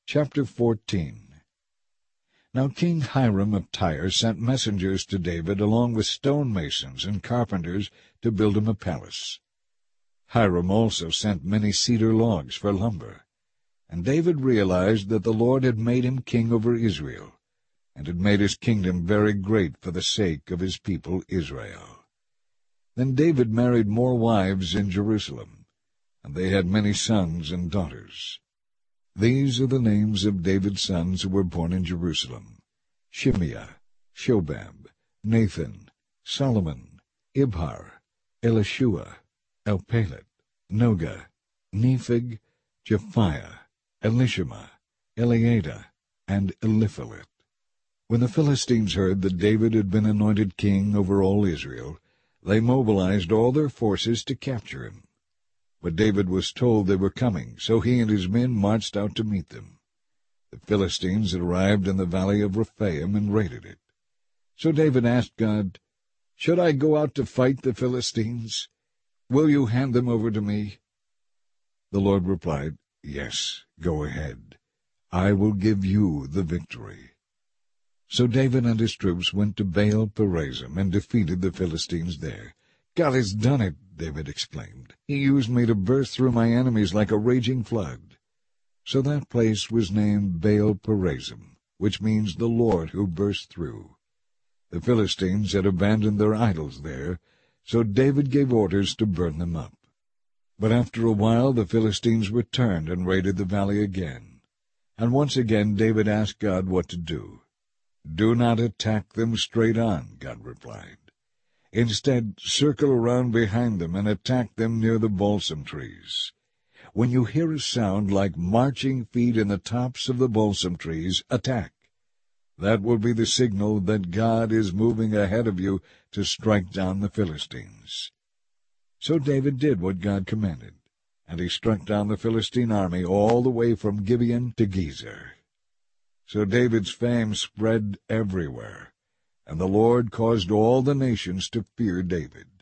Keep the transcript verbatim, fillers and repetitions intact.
Chapter fourteen. Now King Hiram of Tyre sent messengers to David along with stonemasons and carpenters to build him a palace. Hiram also sent many cedar logs for lumber. And David realized that the Lord had made him king over Israel, and had made his kingdom very great for the sake of his people Israel. Then David married more wives in Jerusalem, and they had many sons and daughters. These are the names of David's sons who were born in Jerusalem: Shimeah, Shobab, Nathan, Solomon, Ibhar, Elishua, Elpalet, Noga, Nepheg, Japhiah, Elishama, Eliada, and Eliphalet. When the Philistines heard that David had been anointed king over all Israel, they mobilized all their forces to capture him. But David was told they were coming, so he and his men marched out to meet them. The Philistines had arrived in the valley of Rephaim and raided it. So David asked God, "Should I go out to fight the Philistines? Will you hand them over to me?" The Lord replied, "Yes, go ahead. I will give you the victory." So David and his troops went to Baal-perazim and defeated the Philistines there. "God has done it," David exclaimed. "He used me to burst through my enemies like a raging flood." So that place was named Baal-perazim, which means the Lord who burst through. The Philistines had abandoned their idols there, so David gave orders to burn them up. But after a while the Philistines returned and raided the valley again. And once again David asked God what to do. "Do not attack them straight on," God replied. "Instead, circle around behind them and attack them near the balsam trees. When you hear a sound like marching feet in the tops of the balsam trees, attack. That will be the signal that God is moving ahead of you to strike down the Philistines." So David did what God commanded, and he struck down the Philistine army all the way from Gibeon to Gezer. So David's fame spread everywhere, and the Lord caused all the nations to fear David.